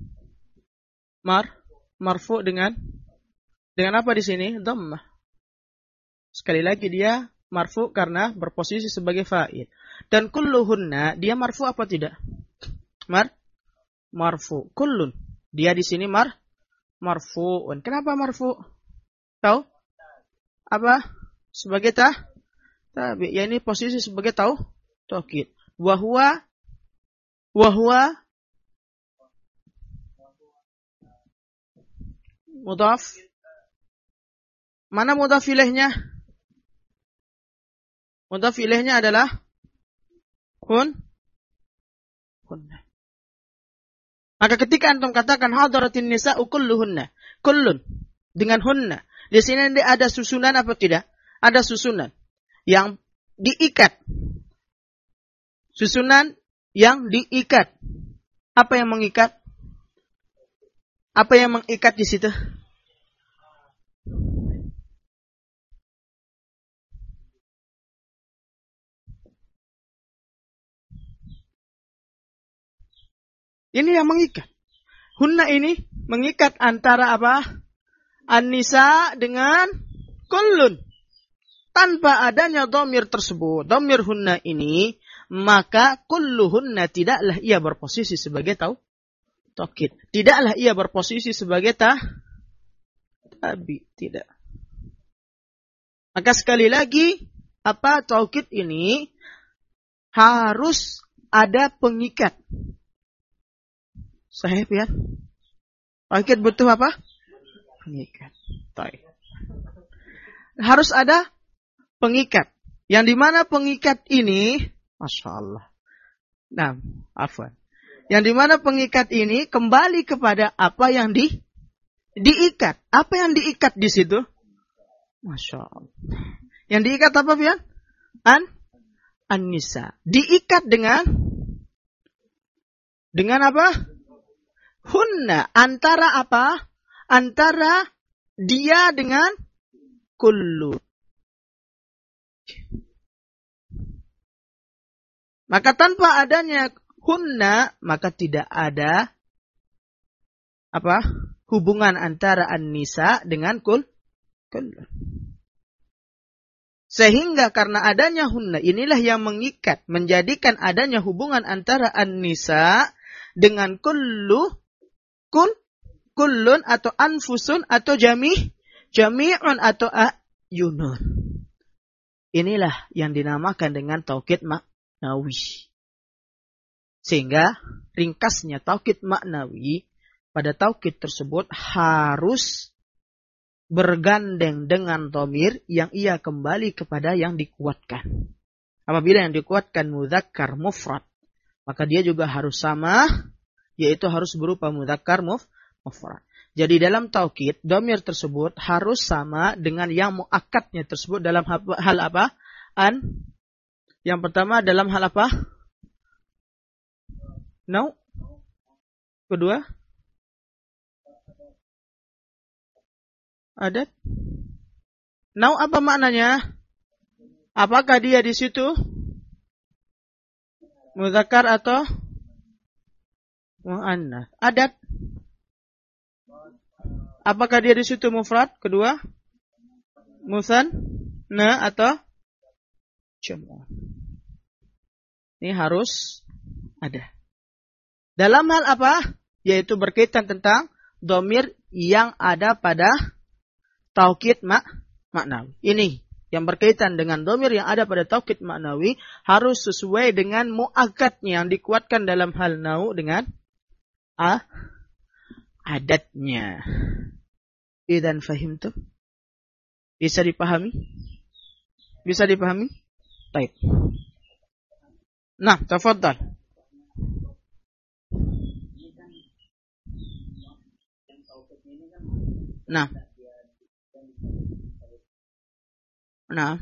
marfu dengan apa di sini? Dhammah. Sekali lagi dia marfu karena berposisi sebagai fa'il. Dan kulluhunna dia marfu apa tidak? Marfu. Kullun. Dia di sini marfu'un. Kenapa marfu? Tahu? Apa? Sebagai tabi. Ya ini posisi sebagai taukid. Wahwa mudhaf. Mana mudhaf ilaihnya? Mudhaf ilaihnya adalah hunna. Maka ketika antum katakan hadaratin nisa'u kulluhunna, kullun dengan hunna, di sini ada susunan apa tidak? Ada susunan yang diikat. Susunan yang diikat. Apa yang mengikat? Apa yang mengikat di situ? Ini yang mengikat. Hunna ini mengikat antara apa? An-nisa dengan kullun. Tanpa adanya dhamir tersebut, dhamir hunna ini, maka kulluhunna tidaklah ia berposisi sebagai taukid. Tidaklah ia berposisi sebagai tabi. Tidak. Maka sekali lagi, apa taukid ini harus ada pengikat. Sahih ya? Taukid butuh apa? Pengikat. Baik. Harus ada pengikat. Yang dimana pengikat ini, Masya Allah. Nah, afwan. Yang dimana pengikat ini kembali kepada apa yang diikat. Apa yang diikat di situ? Masya Allah. Yang diikat apa, Pian? An-nisa. Diikat dengan apa? Hunna. Antara apa? Antara dia dengan kullu. Maka tanpa adanya hunna, maka tidak ada apa? Hubungan antara an-nisa dengan kullu. Sehingga karena adanya hunna, inilah yang mengikat, menjadikan adanya hubungan antara an-nisa dengan kullun atau anfusun atau jami'un atau ayunun. Inilah yang dinamakan dengan taukid maknawi. Sehingga ringkasnya taukid maknawi, pada taukid tersebut harus bergandeng dengan dhamir yang ia kembali kepada yang dikuatkan. Apabila yang dikuatkan mudzakkar mufrad, maka dia juga harus sama, yaitu harus berupa mudzakkar mufrad. Jadi dalam taukid, dhamir tersebut harus sama dengan yang muakkadnya tersebut dalam hal apa? Yang pertama dalam hal apa? Nau. Kedua? Adat. Nau apa maknanya? Apakah dia di situ mudzakkar atau muannats? Adat. Apakah dia di situ mufrad? Kedua, musanna atau jamu. Ini harus ada. Dalam hal apa? Yaitu berkaitan tentang dhamir yang ada pada taukid maknawi. Ini yang berkaitan dengan dhamir yang ada pada taukid maknawi harus sesuai dengan muakkadnya yang dikuatkan dalam hal nau dengan adatnya. Idzan fahimtum? Bisa dipahami? Bisa dipahami? Baik. Nah, tafadhal. Nah. Nah.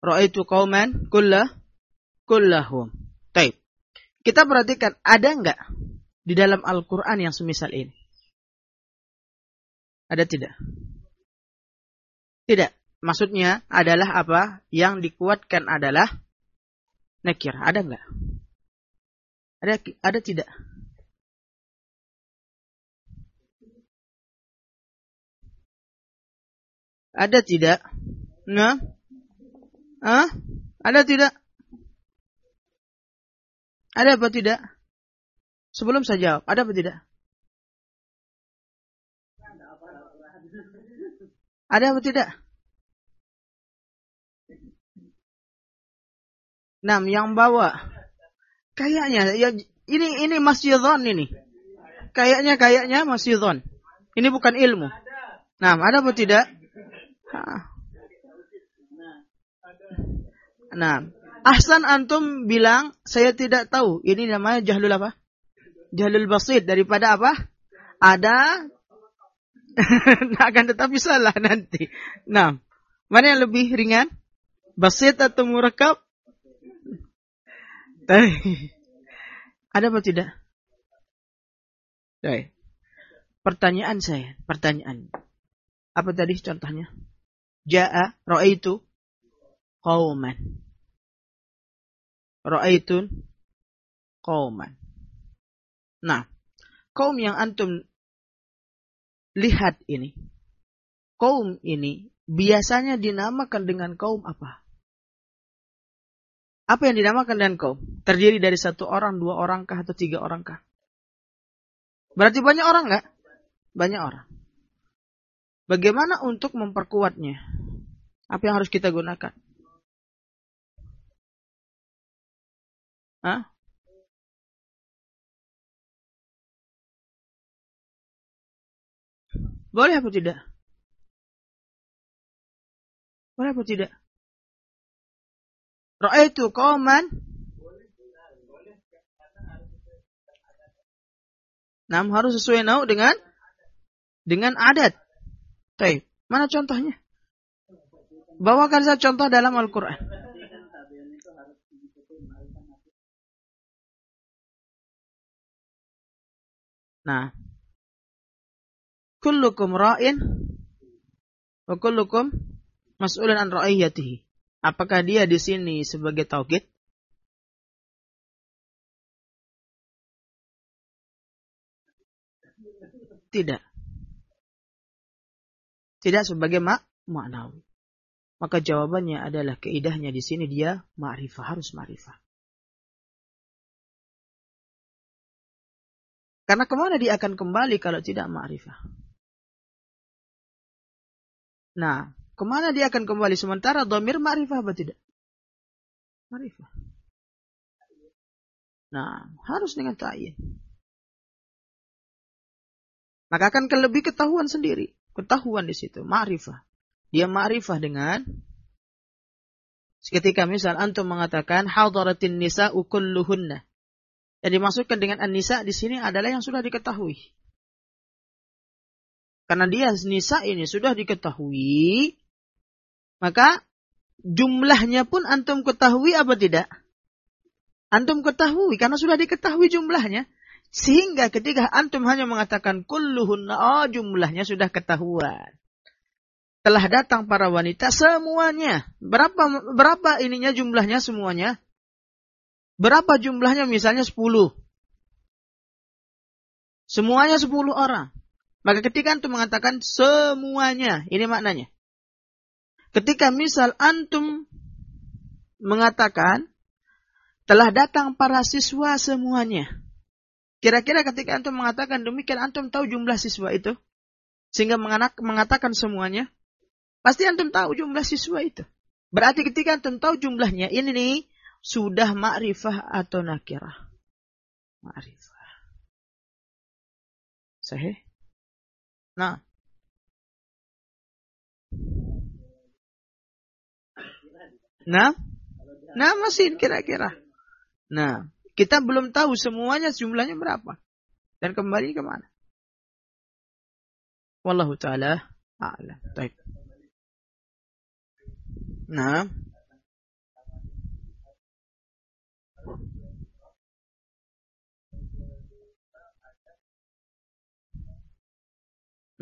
Ra'aitu qauman kullahum. Baik. Kita perhatikan, ada enggak di dalam Al-Qur'an yang semisal ini? Ada tidak? Tidak. Maksudnya adalah apa? Yang dikuatkan adalah nakir. Ada enggak? Ada tidak? Ada tidak? Nah? Ada tidak? Ada apa tidak? Sebelum saya jawab, ada apa tidak? Ada apa tidak? Nah, yang bawa. Kayaknya ya ini masjidon ini. Kayaknya masjidon. Ini bukan ilmu. Nah, ada apa tidak? Nah, ahsan antum bilang saya tidak tahu. Ini namanya jahlul apa? Jahlul basit. Daripada apa? Ada akan tetapi salah nanti. Nah, mana yang lebih ringan? Basit atau murakab? Ada apa tidak? Pertanyaan. Apa tadi contohnya? Ja'a ra'aitu qauman. Ra'aitun qauman. Nah, kaum yang antum lihat ini, kaum ini biasanya dinamakan dengan kaum apa? Apa yang dinamakan dengan kaum? Terdiri dari 1 orang, 2 orang kah, atau 3 orang kah? Berarti banyak orang enggak? Banyak orang. Bagaimana untuk memperkuatnya? Apa yang harus kita gunakan? Boleh apa tidak? Boleh apa tidak? Ra'aitu qauman. Nah, harus sesuai nau dengan adat. Baik. Mana contohnya? Bawakan saya contoh dalam Al-Quran. Nah, kullukum ra'in wa kullukum mas'ulun an ra'iyatihi. Apakah dia di sini sebagai taukid? Tidak. Tidak sebagai maknawi. Maka jawabannya adalah kaidahnya di sini dia ma'rifah, harus ma'rifah. Karena kemana dia akan kembali kalau tidak ma'rifah? Nah, kemana dia akan kembali sementara dhamir ma'rifah apa tidak? Ma'rifah. Nah, harus dengan ta'yin. Maka akan lebih ketahuan sendiri. Ketahuan di situ, ma'rifah. Dia ma'rifah dengan ketika misal antum mengatakan hadaratin nisa'u kulluhunna. Yang dimaksudkan dengan an-nisa di sini adalah yang sudah diketahui. Karena dia nisa ini sudah diketahui, maka jumlahnya pun antum ketahui apa tidak? Antum ketahui karena sudah diketahui jumlahnya. Sehingga ketika antum hanya mengatakan kulluhunna, jumlahnya sudah ketahuan. Telah datang para wanita semuanya. Berapa ininya jumlahnya semuanya? Berapa jumlahnya misalnya 10. Semuanya 10 orang. Maka ketika antum mengatakan semuanya, ini maknanya. Ketika misal antum mengatakan telah datang para siswa semuanya. Kira-kira ketika antum mengatakan demikian, antum tahu jumlah siswa itu? Sehingga mengatakan semuanya. Pasti antum tahu jumlah siswa itu. Berarti ketika antum tahu jumlahnya, ini nih sudah ma'rifah atau nakirah? Ma'rifah. Sahih? Nah. Nah masih kira-kira. Nah, kita belum tahu semuanya jumlahnya berapa. Dan kembali kemana? Wallahu ta'ala a'lam. Baik. Nah.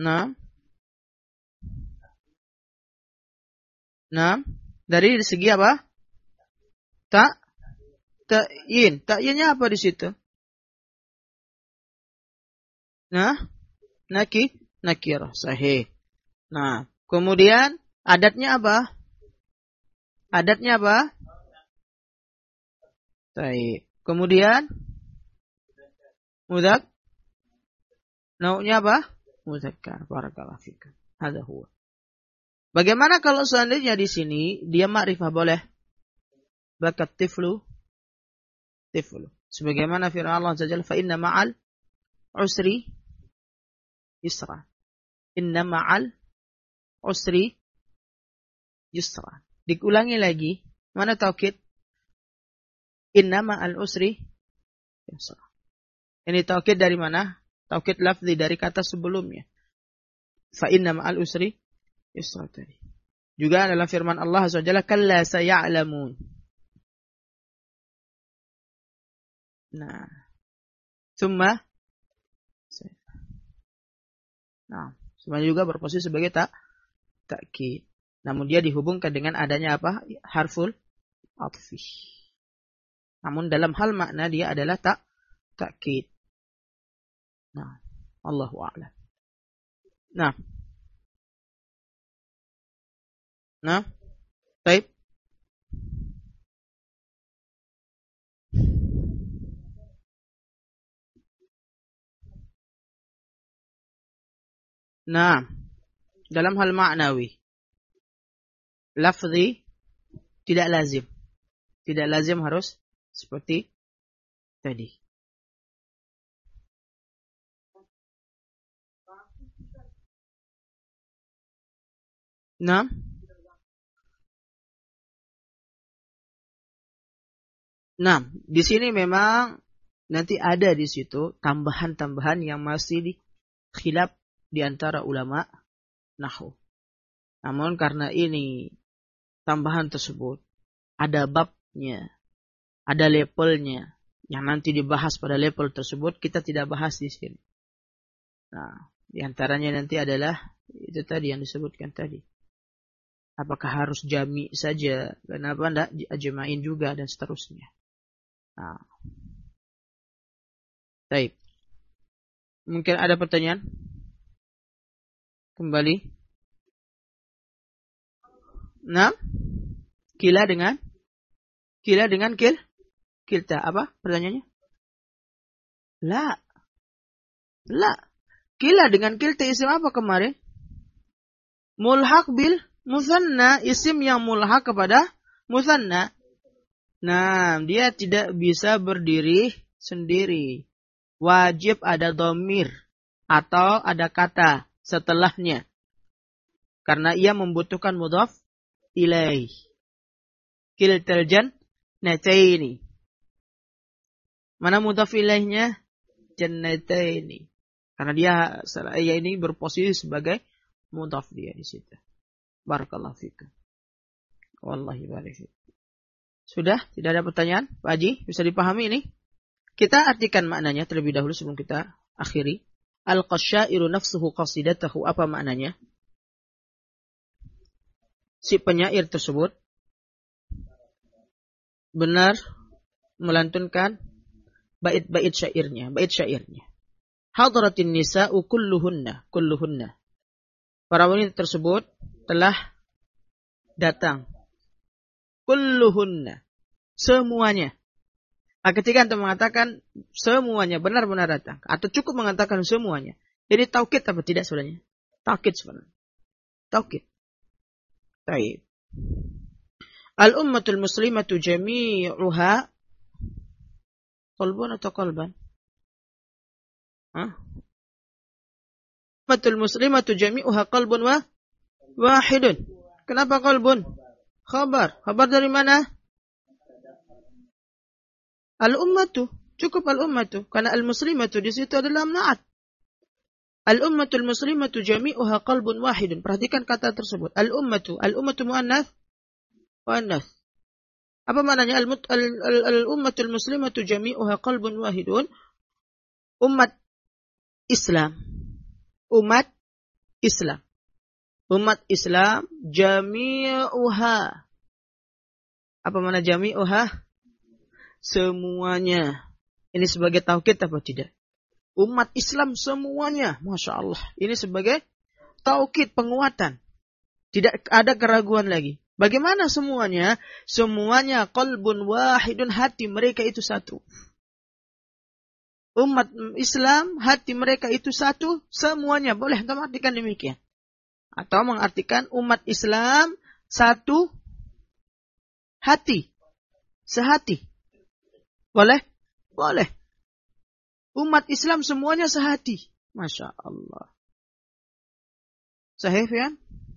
Nah. Nah, dari segi apa? Ta'yin. Ta'yinnya apa di situ? Nah, nakirah. Sahih. Nah, kemudian adatnya apa? Adatnya apa? Baik. Kemudian mudak. Nau'nya apa? Muzakkar. Barakallahu fikum. Hadza huwa. Bagaimana kalau seandainya di sini dia ma'rifah boleh? Bakat tiflu. Sebagaimana firman Allah Azza Jalla, fa inna ma'al usri yusra. Inna ma'al usri yusra. Diulangi lagi. Mana taukid? Inna ma'al usri yusra. Ini taukid dari mana? Taukid lafzi dari kata sebelumnya. Fa inna ma'al usri yusra tadi. Juga dalam firman Allah Azza wa Jalla, kalla saya'lamun. Nah. Summa. Nah. Semuanya juga berposisi sebagai takkid. Namun dia dihubungkan dengan adanya apa? Harful atfi. Namun dalam hal makna dia adalah takkid. Nah. Allahu a'lam. Nah. Baik. Nah, dalam hal maknawi, lafzi tidak lazim. Tidak lazim harus seperti tadi. Nah, di sini memang nanti ada di situ tambahan-tambahan yang masih khilaf di antara ulama nahwu. Namun karena ini tambahan tersebut ada babnya, ada levelnya yang nanti dibahas pada level tersebut, kita tidak bahas di sini. Nah, di antaranya nanti adalah itu tadi yang disebutkan tadi. Apakah harus jami saja? Kenapa tidak ajma'in juga dan seterusnya? Nah. Baik. Mungkin ada pertanyaan? Kembali. Nah, kila dengan kilta. Apa pertanyaannya? La. Kila dengan kilta isim apa kemarin? Mulhaq bil musanna, isim yang mulhaq kepada musanna. Nah, dia tidak bisa berdiri sendiri. Wajib ada dhamir atau ada kata setelahnya. Karena ia membutuhkan mudhaf ilaih. Kiltal jannataini. Mana mudhaf ilaihnya? Jannataini. Karena dia ini berposisi sebagai mudhaf dia di situ. Barakallahu fikum. Wallahi barik fikum. Sudah? Tidak ada pertanyaan? Pak Haji, bisa dipahami ini? Kita artikan maknanya terlebih dahulu sebelum kita akhiri. Al-qasyairu nafsuhu qasidatahu. Apa maknanya? Si penyair tersebut benar melantunkan bait syairnya. Hadaratin nisa'u kulluhunna. Para wanita tersebut telah datang. Kulluhunna. Semuanya. Ketika Anda mengatakan semuanya benar-benar datang. Atau cukup mengatakan semuanya. Jadi taukid apa tidak sebenarnya? Taukid sebenarnya. Taukid. Baik. Al-ummatul muslimatu jami'uha qalbun atau qalban? Ummatul muslimatu jami'uha qalbun wahidun. Kenapa qalbun? Khabar. Khabar dari mana? Al-ummatu. Cukup al-ummatu. Karena al-muslimatu di situ adalah amna'at. Al-ummatul muslimatu jami'uha qalbun wahidun. Perhatikan kata tersebut. Al-ummatu mu'annath. Mu'annath. Apa maknanya? Al-ummatul muslimatu jami'uha qalbun wahidun. Umat Islam. Umat Islam. Umat Islam jami'uha. Apa mana jami'uha? Semuanya. Ini sebagai taukid apa tidak? Umat Islam semuanya. Masya Allah. Ini sebagai taukid, penguatan. Tidak ada keraguan lagi. Bagaimana semuanya? Semuanya qalbun wahidun, hati mereka itu satu. Umat Islam, hati mereka itu satu, semuanya. Boleh kita artikan demikian. Atau mengartikan umat Islam satu hati. Sehati. Boleh? Boleh. Umat Islam semuanya sehati. Masya Allah. Sahih ya?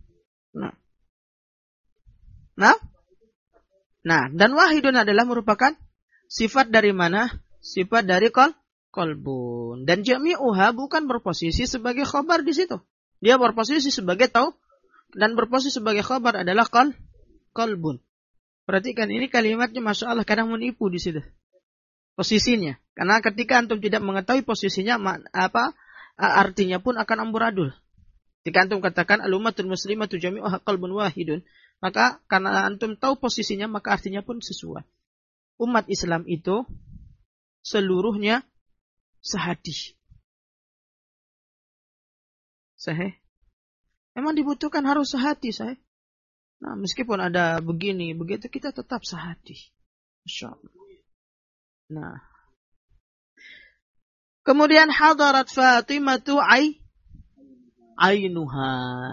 Nah, dan wahidun adalah merupakan sifat dari mana? Sifat dari qalbun. Dan jami'uha bukan berposisi sebagai khabar di situ. Dia berposisi sebagai dan berposisi sebagai khabar adalah qalbun. Perhatikan ini kalimatnya Masya Allah kadang menipu di situ. Posisinya. Karena ketika antum tidak mengetahui posisinya artinya pun akan amburadul. Jika antum katakan al-ummatul muslimatu jami'uha qalbun wahidun, maka karena antum tahu posisinya maka artinya pun sesuai. Umat Islam itu seluruhnya sehati. Sahih. Memang dibutuhkan harus sehati, sahih. Nah, meskipun ada begini, begitu kita tetap sehati. Masya Allah. Nah. Kemudian hadarat Fatimatu ainuha.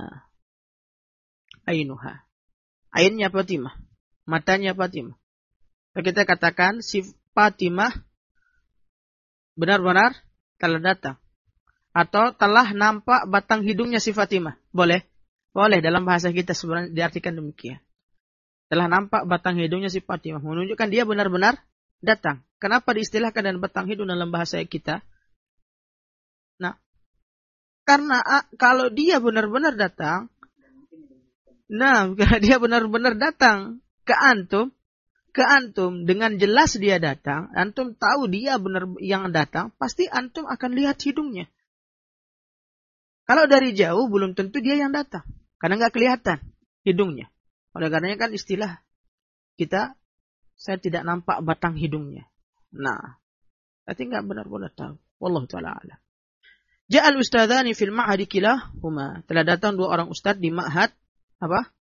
Ainnya Fatimah. Matanya Fatimah. Kita katakan si Fatimah benar-benar telah datang. Atau telah nampak batang hidungnya si Fatimah. Boleh? Boleh, dalam bahasa kita sebenarnya diartikan demikian. Telah nampak batang hidungnya si Fatimah. Menunjukkan dia benar-benar datang. Kenapa diistilahkan dan batang hidung dalam bahasa kita? Nah, karena kalau dia benar-benar datang, kalau dia benar-benar datang ke antum dengan jelas dia datang, antum tahu dia benar yang datang, pasti antum akan lihat hidungnya. Kalau dari jauh belum tentu dia yang datang. Karena nggak kelihatan hidungnya. Oleh karenanya kan istilah kita, saya tidak nampak batang hidungnya. Nah, berarti nggak benar-benar tahu. Wallahu ta'ala a'lam. Ja'al ustadzani fil ma'hadi kilahuma. Telah datang dua orang ustadz di ma'had. Apa?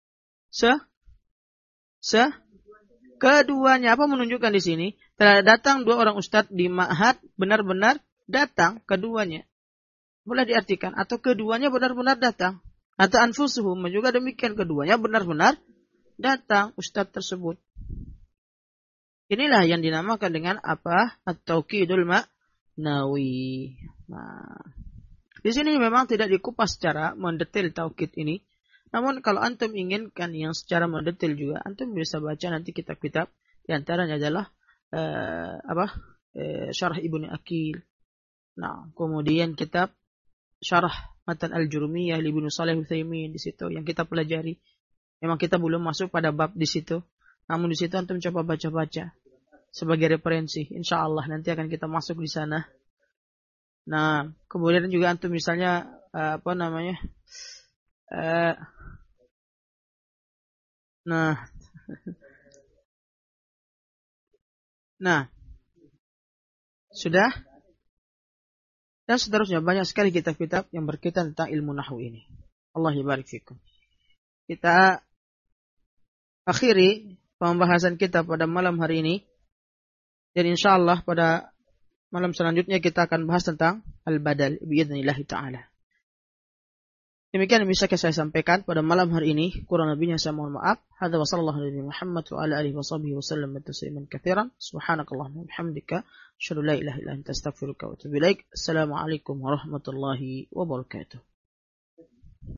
Keduanya. Apa menunjukkan di sini? Telah datang dua orang ustadz di ma'had. Benar-benar datang keduanya. Boleh diartikan. Atau keduanya benar-benar datang. Atau anfusuhum juga demikian. Keduanya benar-benar datang ustadz tersebut. Inilah yang dinamakan dengan apa? At-Tauqidul Ma'nawi. Nah, di sini memang tidak dikupas secara mendetail taukid ini. Namun kalau antum inginkan yang secara mendetail juga, antum bisa baca nanti kitab-kitab. Di antaranya adalah Syarah Ibnu Aqil. Nah, kemudian kitab Syarah Matan Al-Jurmiyah Ibnu Shalih Al-Utsaimin di situ yang kita pelajari. Memang kita belum masuk pada bab di situ. Namun di situ antum coba baca-baca sebagai referensi. Insyaallah nanti akan kita masuk di sana. Nah, kemudian juga antum misalnya Nah, sudah. Dan seterusnya banyak sekali kitab-kitab yang berkaitan tentang ilmu nahwu ini. Allah yabarik fikum. Kita akhiri pembahasan kita pada malam hari ini. Dan insyaallah pada malam selanjutnya kita akan bahas tentang al-badal biidznillah ta'ala. Demikian yang bisa saya sampaikan pada malam hari ini. Kurang lebihnya saya mohon maaf. Hadza wa sallallahu alaihi Muhammad wa ala alihi wa sahbihi wa sallam tasliman katsiran. Subhanakallahumma wa bihamdika asyhadu la ilaha illa anta astaghfiruka wa atubu ilaik. Assalamualaikum warahmatullahi wabarakatuh.